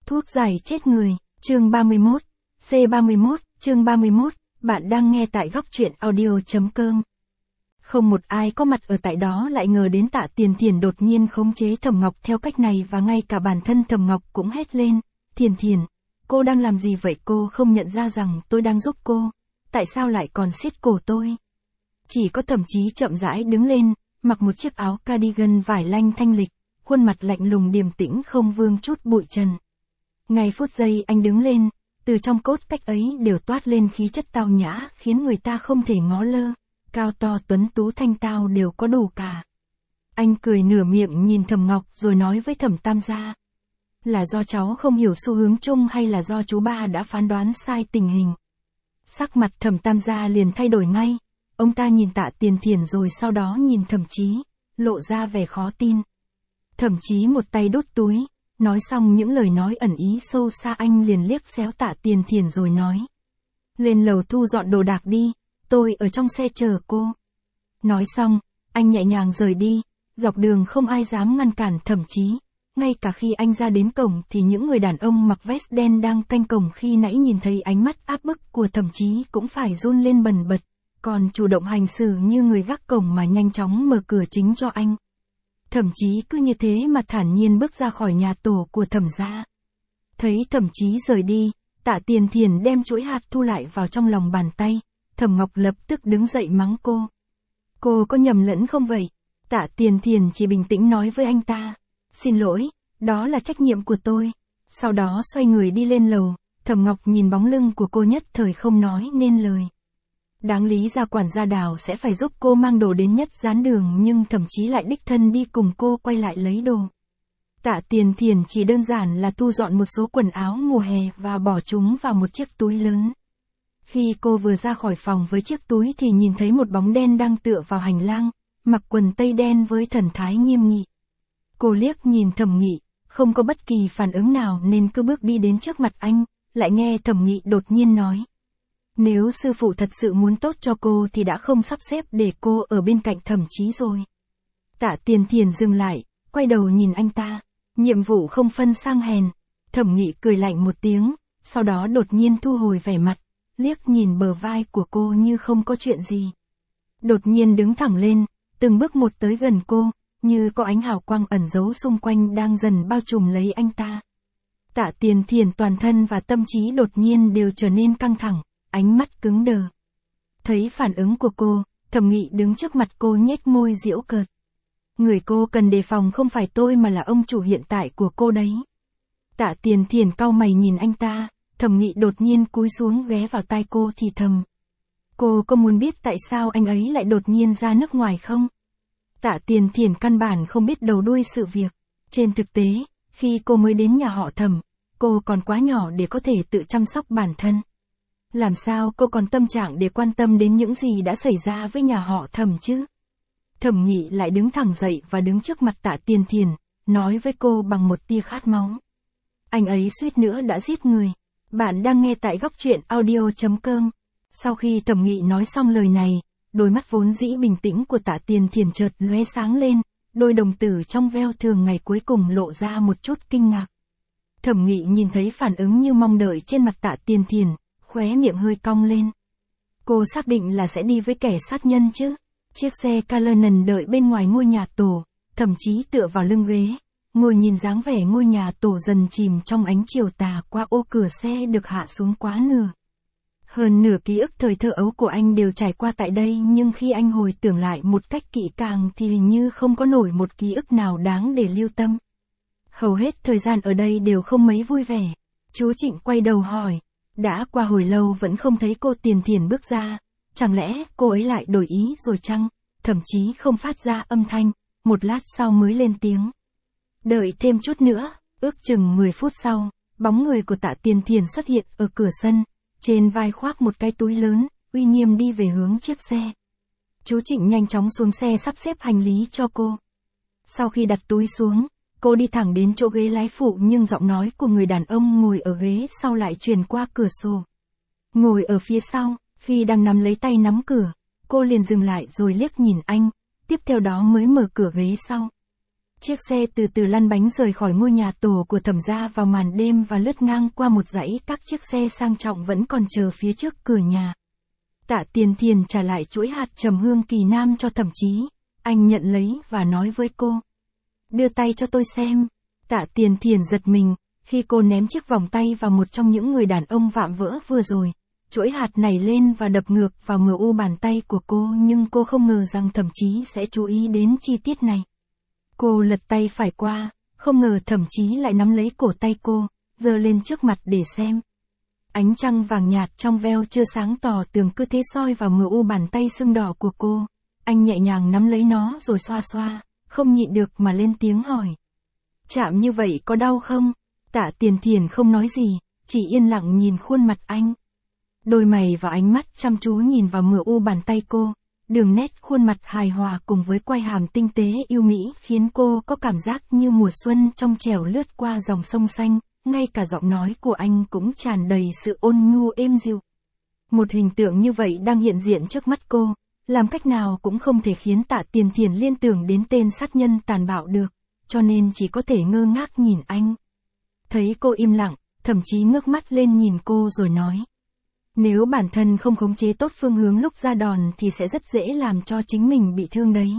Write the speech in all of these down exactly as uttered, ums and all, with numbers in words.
Thuốc giải chết người, chương ba mươi mốt, C ba mươi mốt, chương ba mươi mốt, bạn đang nghe tại góc truyện audio.com. Không một ai có mặt ở tại đó lại ngờ đến Tạ Tiền Thiền đột nhiên khống chế Thẩm Ngọc theo cách này, và ngay cả bản thân Thẩm Ngọc cũng hét lên, Thiền Thiền, cô đang làm gì vậy? Cô không nhận ra rằng tôi đang giúp cô, tại sao lại còn siết cổ tôi? Chỉ có Thẩm Chí chậm rãi đứng lên, mặc một chiếc áo cardigan vải lanh thanh lịch, khuôn mặt lạnh lùng điềm tĩnh không vương chút bụi trần. Ngay phút giây anh đứng lên, từ trong cốt cách ấy đều toát lên khí chất tao nhã, khiến người ta không thể ngó lơ, cao to tuấn tú thanh tao đều có đủ cả. Anh cười nửa miệng nhìn Thẩm Ngọc rồi nói với Thẩm Tam gia, là do cháu không hiểu xu hướng chung hay là do chú ba đã phán đoán sai tình hình? Sắc mặt Thẩm Tam gia liền thay đổi ngay, ông ta nhìn Tạ Tiền Thiền rồi sau đó nhìn Thẩm Chí, lộ ra vẻ khó tin. Thẩm Chí một tay đút túi, nói xong những lời nói ẩn ý sâu xa, anh liền liếc xéo Tạ Tiền Thiền rồi nói, lên lầu thu dọn đồ đạc đi, tôi ở trong xe chờ cô. Nói xong, anh nhẹ nhàng rời đi, dọc đường không ai dám ngăn cản Thẩm Chí, ngay cả khi anh ra đến cổng thì những người đàn ông mặc vest đen đang canh cổng khi nãy nhìn thấy ánh mắt áp bức của Thẩm Chí cũng phải run lên bần bật, còn chủ động hành xử như người gác cổng mà nhanh chóng mở cửa chính cho anh. Thẩm Chí cứ như thế mà thản nhiên bước ra khỏi nhà tổ của Thẩm gia. Thấy Thẩm Chí rời đi, Tạ Tiền Thiền đem chuỗi hạt thu lại vào trong lòng bàn tay, Thẩm Ngọc lập tức đứng dậy mắng cô. Cô có nhầm lẫn không vậy? Tạ Tiền Thiền chỉ bình tĩnh nói với anh ta, xin lỗi, đó là trách nhiệm của tôi. Sau đó xoay người đi lên lầu, Thẩm Ngọc nhìn bóng lưng của cô nhất thời không nói nên lời. Đáng lý ra quản gia Đào sẽ phải giúp cô mang đồ đến nhất gián đường, nhưng Thẩm Chí lại đích thân đi cùng cô quay lại lấy đồ. Tạ Tiền Thiền chỉ đơn giản là thu dọn một số quần áo mùa hè và bỏ chúng vào một chiếc túi lớn. Khi cô vừa ra khỏi phòng với chiếc túi thì nhìn thấy một bóng đen đang tựa vào hành lang, mặc quần tây đen với thần thái nghiêm nghị. Cô liếc nhìn Thẩm Nghị, không có bất kỳ phản ứng nào nên cứ bước đi đến trước mặt anh, lại nghe Thẩm Nghị đột nhiên nói. Nếu sư phụ thật sự muốn tốt cho cô thì đã không sắp xếp để cô ở bên cạnh Thẩm Chí rồi. Tạ Tiền Thiền dừng lại, quay đầu nhìn anh ta, nhiệm vụ không phân sang hèn. Thẩm Nghị cười lạnh một tiếng, sau đó đột nhiên thu hồi vẻ mặt, liếc nhìn bờ vai của cô như không có chuyện gì. Đột nhiên đứng thẳng lên, từng bước một tới gần cô, như có ánh hào quang ẩn giấu xung quanh đang dần bao trùm lấy anh ta. Tạ Tiền Thiền toàn thân và tâm trí đột nhiên đều trở nên căng thẳng, ánh mắt cứng đờ. Thấy phản ứng của cô, Thẩm Nghị đứng trước mặt cô nhếch môi giễu cợt. Người cô cần đề phòng không phải tôi mà là ông chủ hiện tại của cô đấy. Tạ Tiền Thiền cau mày nhìn anh ta, Thẩm Nghị đột nhiên cúi xuống ghé vào tai cô thì thầm. Cô có muốn biết tại sao anh ấy lại đột nhiên ra nước ngoài không? Tạ Tiền Thiền căn bản không biết đầu đuôi sự việc. Trên thực tế, khi cô mới đến nhà họ Thẩm, cô còn quá nhỏ để có thể tự chăm sóc bản thân. Làm sao cô còn tâm trạng để quan tâm đến những gì đã xảy ra với nhà họ Thẩm chứ? Thẩm Nghị lại đứng thẳng dậy và đứng trước mặt Tạ Tiền Thiền, nói với cô bằng một tia khát máu. Anh ấy suýt nữa đã giết người. Bạn đang nghe tại góc truyện audio.com. Sau khi Thẩm Nghị nói xong lời này, đôi mắt vốn dĩ bình tĩnh của Tạ Tiền Thiền chợt lóe sáng lên, đôi đồng tử trong veo thường ngày cuối cùng lộ ra một chút kinh ngạc. Thẩm Nghị nhìn thấy phản ứng như mong đợi trên mặt Tạ Tiền Thiền, khóe miệng hơi cong lên. Cô xác định là sẽ đi với kẻ sát nhân chứ? Chiếc xe Cullinan đợi bên ngoài ngôi nhà tổ, Thẩm Chí tựa vào lưng ghế, ngồi nhìn dáng vẻ ngôi nhà tổ dần chìm trong ánh chiều tà qua ô cửa xe được hạ xuống quá nửa. Hơn nửa ký ức thời thơ ấu của anh đều trải qua tại đây, nhưng khi anh hồi tưởng lại một cách kỹ càng thì hình như không có nổi một ký ức nào đáng để lưu tâm. Hầu hết thời gian ở đây đều không mấy vui vẻ. Chú Trịnh quay đầu hỏi. Đã qua hồi lâu vẫn không thấy cô Tiền Thiền bước ra, chẳng lẽ cô ấy lại đổi ý rồi chăng? Thậm chí không phát ra âm thanh, một lát sau mới lên tiếng. Đợi thêm chút nữa, ước chừng mười phút sau, bóng người của Tạ Tiền Thiền xuất hiện ở cửa sân, trên vai khoác một cái túi lớn, uy nghiêm đi về hướng chiếc xe. Chú Trịnh nhanh chóng xuống xe sắp xếp hành lý cho cô. Sau khi đặt túi xuống, cô đi thẳng đến chỗ ghế lái phụ, nhưng giọng nói của người đàn ông ngồi ở ghế sau lại truyền qua cửa sổ. Ngồi ở phía sau, khi đang nắm lấy tay nắm cửa, cô liền dừng lại rồi liếc nhìn anh, tiếp theo đó mới mở cửa ghế sau. Chiếc xe từ từ lăn bánh rời khỏi ngôi nhà tổ của Thẩm gia vào màn đêm và lướt ngang qua một dãy các chiếc xe sang trọng vẫn còn chờ phía trước cửa nhà. Tạ Tiền Thiền trả lại chuỗi hạt trầm hương kỳ nam cho Thẩm Chí. Anh nhận lấy và nói với cô. Đưa tay cho tôi xem. Tạ Tiền Thiền giật mình, khi cô ném chiếc vòng tay vào một trong những người đàn ông vạm vỡ vừa rồi. Chuỗi hạt nảy lên và đập ngược vào mờ u bàn tay của cô, nhưng cô không ngờ rằng Thẩm Chí sẽ chú ý đến chi tiết này. Cô lật tay phải qua, không ngờ Thẩm Chí lại nắm lấy cổ tay cô, giơ lên trước mặt để xem. Ánh trăng vàng nhạt trong veo chưa sáng tỏ tường cứ thế soi vào mờ u bàn tay sưng đỏ của cô. Anh nhẹ nhàng nắm lấy nó rồi xoa xoa, không nhịn được mà lên tiếng hỏi. Chạm như vậy có đau không? Tạ Tiền Thiền không nói gì, chỉ yên lặng nhìn khuôn mặt anh. Đôi mày và ánh mắt chăm chú nhìn vào mờ u bàn tay cô, đường nét khuôn mặt hài hòa cùng với quai hàm tinh tế yêu mỹ khiến cô có cảm giác như mùa xuân trong trẻo lướt qua dòng sông xanh, ngay cả giọng nói của anh cũng tràn đầy sự ôn nhu êm dịu. Một hình tượng như vậy đang hiện diện trước mắt cô, làm cách nào cũng không thể khiến Tạ Tiền Thiền liên tưởng đến tên sát nhân tàn bạo được, cho nên chỉ có thể ngơ ngác nhìn anh. Thấy cô im lặng, Thẩm Chí ngước mắt lên nhìn cô rồi nói. Nếu bản thân không khống chế tốt phương hướng lúc ra đòn thì sẽ rất dễ làm cho chính mình bị thương đấy.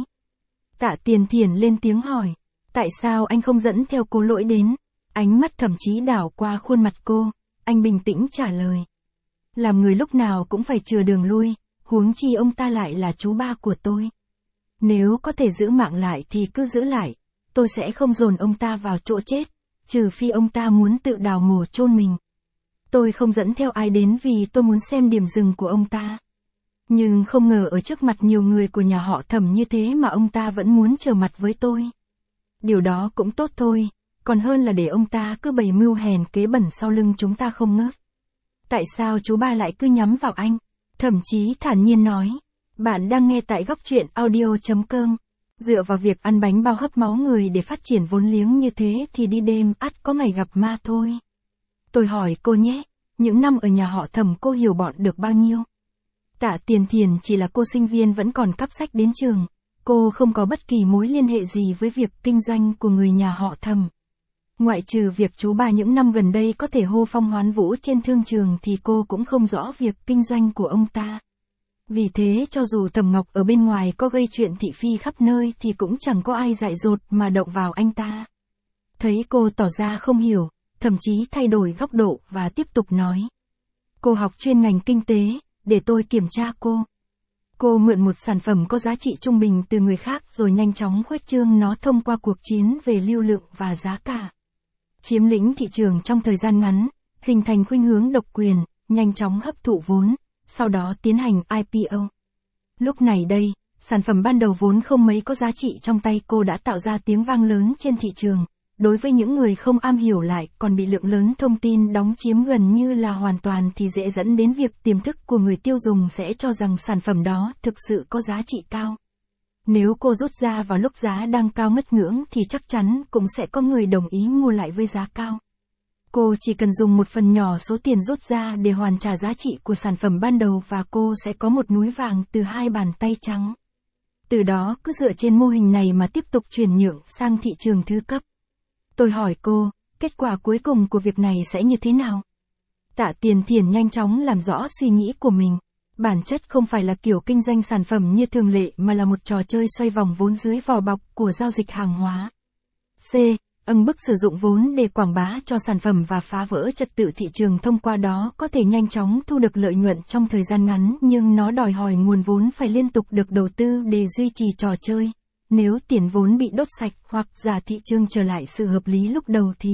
Tạ Tiền Thiền lên tiếng hỏi. Tại sao anh không dẫn theo cô Lỗi đến? Ánh mắt Thẩm Chí đảo qua khuôn mặt cô, anh bình tĩnh trả lời. Làm người lúc nào cũng phải chừa đường lui, huống chi ông ta lại là chú ba của tôi. Nếu có thể giữ mạng lại thì cứ giữ lại, tôi sẽ không dồn ông ta vào chỗ chết, trừ phi ông ta muốn tự đào mồ chôn mình. Tôi không dẫn theo ai đến vì tôi muốn xem điểm dừng của ông ta. Nhưng không ngờ ở trước mặt nhiều người của nhà họ Thẩm như thế mà ông ta vẫn muốn trở mặt với tôi. Điều đó cũng tốt thôi, còn hơn là để ông ta cứ bày mưu hèn kế bẩn sau lưng chúng ta không ngớt. Tại sao chú ba lại cứ nhắm vào anh? Thẩm Chí thản nhiên nói. Bạn đang nghe tại góc truyện audio chấm com. Dựa vào việc ăn bánh bao hấp máu người để phát triển vốn liếng như thế thì đi đêm ắt có ngày gặp ma thôi. Tôi hỏi cô nhé, những năm ở nhà họ Thẩm cô hiểu bọn được bao nhiêu? Tạ Tiền Thiền chỉ là cô sinh viên vẫn còn cắp sách đến trường, cô không có bất kỳ mối liên hệ gì với việc kinh doanh của người nhà họ Thẩm. Ngoại trừ việc chú ba những năm gần đây có thể hô phong hoán vũ trên thương trường thì cô cũng không rõ việc kinh doanh của ông ta. Vì thế cho dù Thẩm Ngọc ở bên ngoài có gây chuyện thị phi khắp nơi thì cũng chẳng có ai dại dột mà động vào anh ta. Thấy cô tỏ ra không hiểu, Thẩm Chí thay đổi góc độ và tiếp tục nói. Cô học chuyên ngành kinh tế, để tôi kiểm tra cô. Cô mượn một sản phẩm có giá trị trung bình từ người khác rồi nhanh chóng khuếch trương nó thông qua cuộc chiến về lưu lượng và giá cả. Chiếm lĩnh thị trường trong thời gian ngắn, hình thành khuynh hướng độc quyền, nhanh chóng hấp thụ vốn, sau đó tiến hành I P O. Lúc này đây, sản phẩm ban đầu vốn không mấy có giá trị trong tay cô đã tạo ra tiếng vang lớn trên thị trường. Đối với những người không am hiểu lại còn bị lượng lớn thông tin đóng chiếm gần như là hoàn toàn thì dễ dẫn đến việc tiềm thức của người tiêu dùng sẽ cho rằng sản phẩm đó thực sự có giá trị cao. Nếu cô rút ra vào lúc giá đang cao ngất ngưỡng thì chắc chắn cũng sẽ có người đồng ý mua lại với giá cao. Cô chỉ cần dùng một phần nhỏ số tiền rút ra để hoàn trả giá trị của sản phẩm ban đầu và cô sẽ có một núi vàng từ hai bàn tay trắng. Từ đó cứ dựa trên mô hình này mà tiếp tục chuyển nhượng sang thị trường thứ cấp. Tôi hỏi cô, kết quả cuối cùng của việc này sẽ như thế nào? Tạ Tiền Thiền nhanh chóng làm rõ suy nghĩ của mình. Bản chất không phải là kiểu kinh doanh sản phẩm như thường lệ mà là một trò chơi xoay vòng vốn dưới vỏ bọc của giao dịch hàng hóa. C. Âng bức sử dụng vốn để quảng bá cho sản phẩm và phá vỡ trật tự thị trường thông qua đó có thể nhanh chóng thu được lợi nhuận trong thời gian ngắn nhưng nó đòi hỏi nguồn vốn phải liên tục được đầu tư để duy trì trò chơi. Nếu tiền vốn bị đốt sạch hoặc giả thị trường trở lại sự hợp lý lúc đầu thì...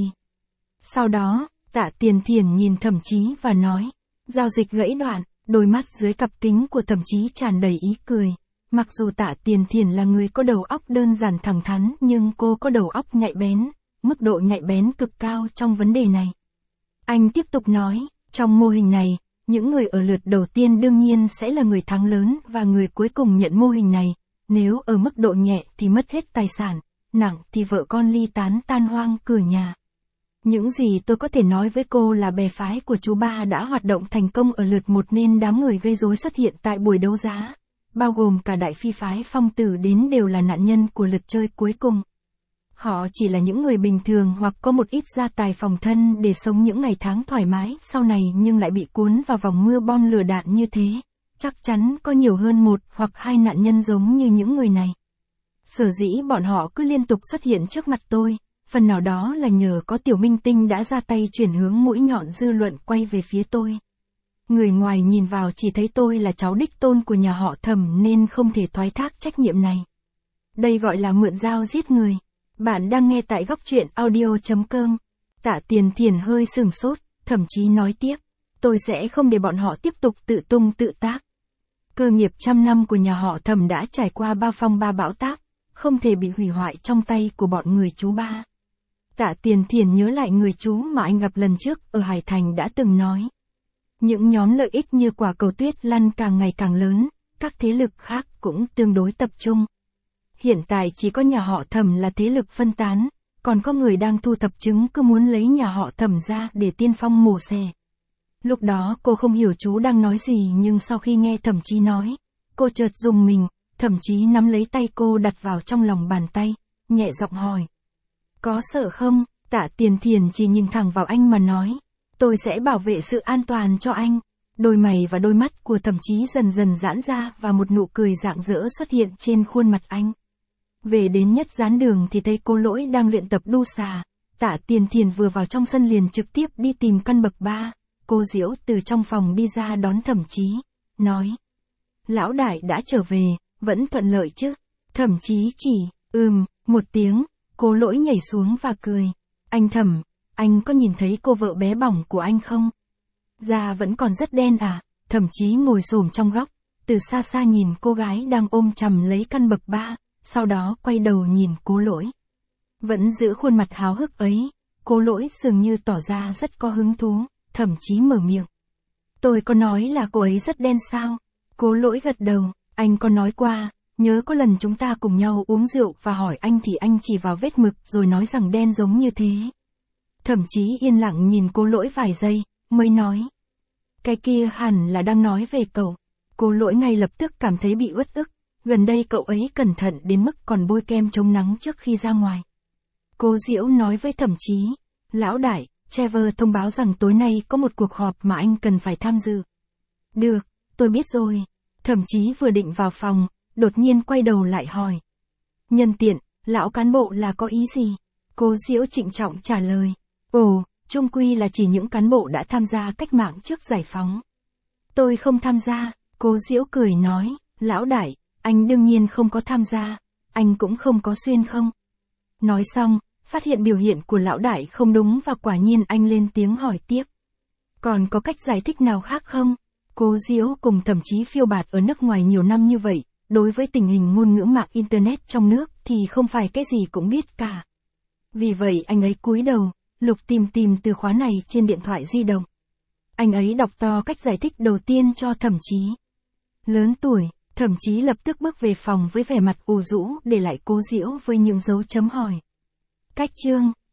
Sau đó, Tạ Tiền Thiền nhìn Thẩm Chí và nói, giao dịch gãy đoạn, đôi mắt dưới cặp kính của Thẩm Chí tràn đầy ý cười. Mặc dù Tạ Tiền Thiền là người có đầu óc đơn giản thẳng thắn nhưng cô có đầu óc nhạy bén, mức độ nhạy bén cực cao trong vấn đề này. Anh tiếp tục nói, trong mô hình này, những người ở lượt đầu tiên đương nhiên sẽ là người thắng lớn và người cuối cùng nhận mô hình này. Nếu ở mức độ nhẹ thì mất hết tài sản, nặng thì vợ con ly tán tan hoang cửa nhà. Những gì tôi có thể nói với cô là bè phái của chú ba đã hoạt động thành công ở lượt một nên đám người gây rối xuất hiện tại buổi đấu giá, bao gồm cả đại phi phái Phong Tử đến đều là nạn nhân của lượt chơi cuối cùng. Họ chỉ là những người bình thường hoặc có một ít gia tài phòng thân để sống những ngày tháng thoải mái sau này nhưng lại bị cuốn vào vòng mưa bom lửa đạn như thế. Chắc chắn có nhiều hơn một hoặc hai nạn nhân giống như những người này. Sở dĩ bọn họ cứ liên tục xuất hiện trước mặt tôi, phần nào đó là nhờ có tiểu minh tinh đã ra tay chuyển hướng mũi nhọn dư luận quay về phía tôi. Người ngoài nhìn vào chỉ thấy tôi là cháu đích tôn của nhà họ Thẩm nên không thể thoái thác trách nhiệm này. Đây gọi là mượn dao giết người. Bạn đang nghe tại góc truyện audio chấm com. Tạ Tiền Thiền hơi sừng sốt, thậm chí nói tiếp. Tôi sẽ không để bọn họ tiếp tục tự tung tự tác. Cơ nghiệp trăm năm của nhà họ Thẩm đã trải qua bao phong ba bão táp, không thể bị hủy hoại trong tay của bọn người chú ba. Tạ Tiền Thiền nhớ lại người chú mà anh gặp lần trước ở Hải Thành đã từng nói. Những nhóm lợi ích như quả cầu tuyết lăn càng ngày càng lớn, các thế lực khác cũng tương đối tập trung. Hiện tại chỉ có nhà họ Thẩm là thế lực phân tán, còn có người đang thu thập chứng cứ muốn lấy nhà họ Thẩm ra để tiên phong mổ xẻ. Lúc đó cô không hiểu chú đang nói gì nhưng sau khi nghe Thẩm Chí nói, cô chợt rùng mình, Thẩm Chí nắm lấy tay cô đặt vào trong lòng bàn tay, nhẹ giọng hỏi. Có sợ không? Tạ Tiền Thiền chỉ nhìn thẳng vào anh mà nói. Tôi sẽ bảo vệ sự an toàn cho anh. Đôi mày và đôi mắt của Thẩm Chí dần dần giãn ra và một nụ cười rạng rỡ xuất hiện trên khuôn mặt anh. Về đến nhất gián đường thì thấy cô Lỗi đang luyện tập đu xà. Tạ Tiền Thiền vừa vào trong sân liền trực tiếp đi tìm căn bậc ba. Cô Diễu từ trong phòng đi ra đón Thẩm Chí, nói. Lão đại đã trở về, vẫn thuận lợi chứ? Thẩm Chí chỉ, ừm, một tiếng, cô Lỗi nhảy xuống và cười. Anh Thẩm, anh có nhìn thấy cô vợ bé bỏng của anh không? Da vẫn còn rất đen à? Thẩm Chí ngồi xổm trong góc, từ xa xa nhìn cô gái đang ôm chầm lấy căn bậc ba, sau đó quay đầu nhìn cô Lỗi. Vẫn giữ khuôn mặt háo hức ấy, cô Lỗi dường như tỏ ra rất có hứng thú, Thẩm Chí mở miệng. Tôi có nói là cô ấy rất đen sao? Cô Lỗi gật đầu, anh có nói qua, nhớ có lần chúng ta cùng nhau uống rượu và hỏi anh thì anh chỉ vào vết mực rồi nói rằng đen giống như thế. Thẩm Chí yên lặng nhìn cô Lỗi vài giây, mới nói. Cái kia hẳn là đang nói về cậu. Cô Lỗi ngay lập tức cảm thấy bị uất ức, gần đây cậu ấy cẩn thận đến mức còn bôi kem chống nắng trước khi ra ngoài. Cô Diễu nói với Thẩm Chí, lão đại, Trevor thông báo rằng tối nay có một cuộc họp mà anh cần phải tham dự. Được, tôi biết rồi. Thẩm Chí vừa định vào phòng, đột nhiên quay đầu lại hỏi. Nhân tiện, lão cán bộ là có ý gì? Cô Diễu trịnh trọng trả lời. Ồ, chung quy là chỉ những cán bộ đã tham gia cách mạng trước giải phóng. Tôi không tham gia, cô Diễu cười nói, lão đại, anh đương nhiên không có tham gia, anh cũng không có xuyên không. Nói xong, phát hiện biểu hiện của lão đại không đúng và quả nhiên anh lên tiếng hỏi tiếp. Còn có cách giải thích nào khác không? Cô Diễu cùng Thẩm Chí phiêu bạt ở nước ngoài nhiều năm như vậy, đối với tình hình ngôn ngữ mạng Internet trong nước thì không phải cái gì cũng biết cả. Vì vậy anh ấy cúi đầu, lục tìm tìm từ khóa này trên điện thoại di động. Anh ấy đọc to cách giải thích đầu tiên cho Thẩm Chí. Lớn tuổi, Thẩm Chí lập tức bước về phòng với vẻ mặt ủ rũ để lại cô Diễu với những dấu chấm hỏi. Cách chương